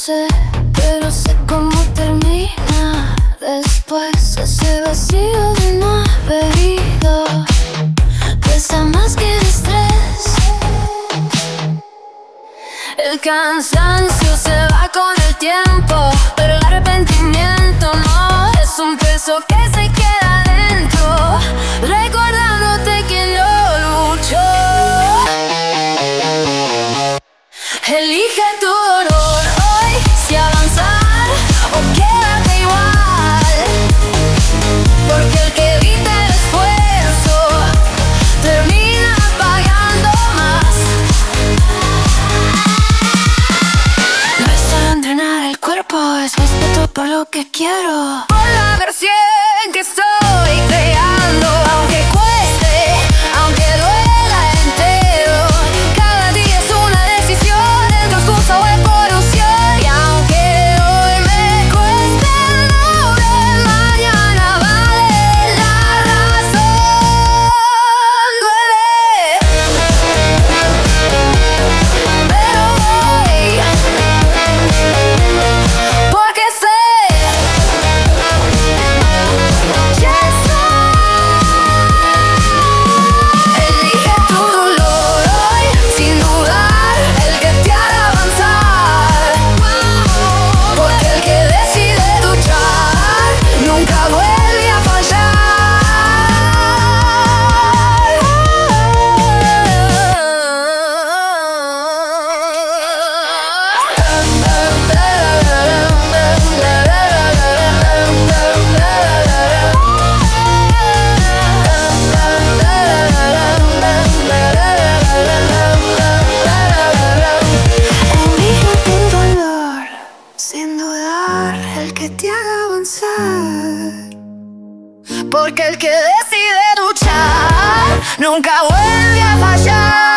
sé, pero sé cómo termina después. Ese vacío de no haber ido pesa más que el estrés. El cansancio se va con el tiempo, pero el arrepentimiento no. Es un peso que se queda dentro, recordándote que lo luchó. Elige tu dolor hoy, si avanzar o quédate igual, porque el que evita el esfuerzo termina pagando más. No es solo entrenar el cuerpo, es respeto por lo que quiero, por la versión que estoy creando. Aunque cueste, aunque duela entero, cada día es una decisión, entre excusa o evolución. Y aunque hoy me cueste, no de mañana vale la razón. Duele, pero voy, porque sé, ya sé. Elige tu dolor hoy, sin dudar, el que te hará avanzar, porque el que decide luchar nunca vuelve a fallar. Elige tu dolor, sin dudar, el que te haga avanzar, porque el que decide luchar nunca vuelve a fallar.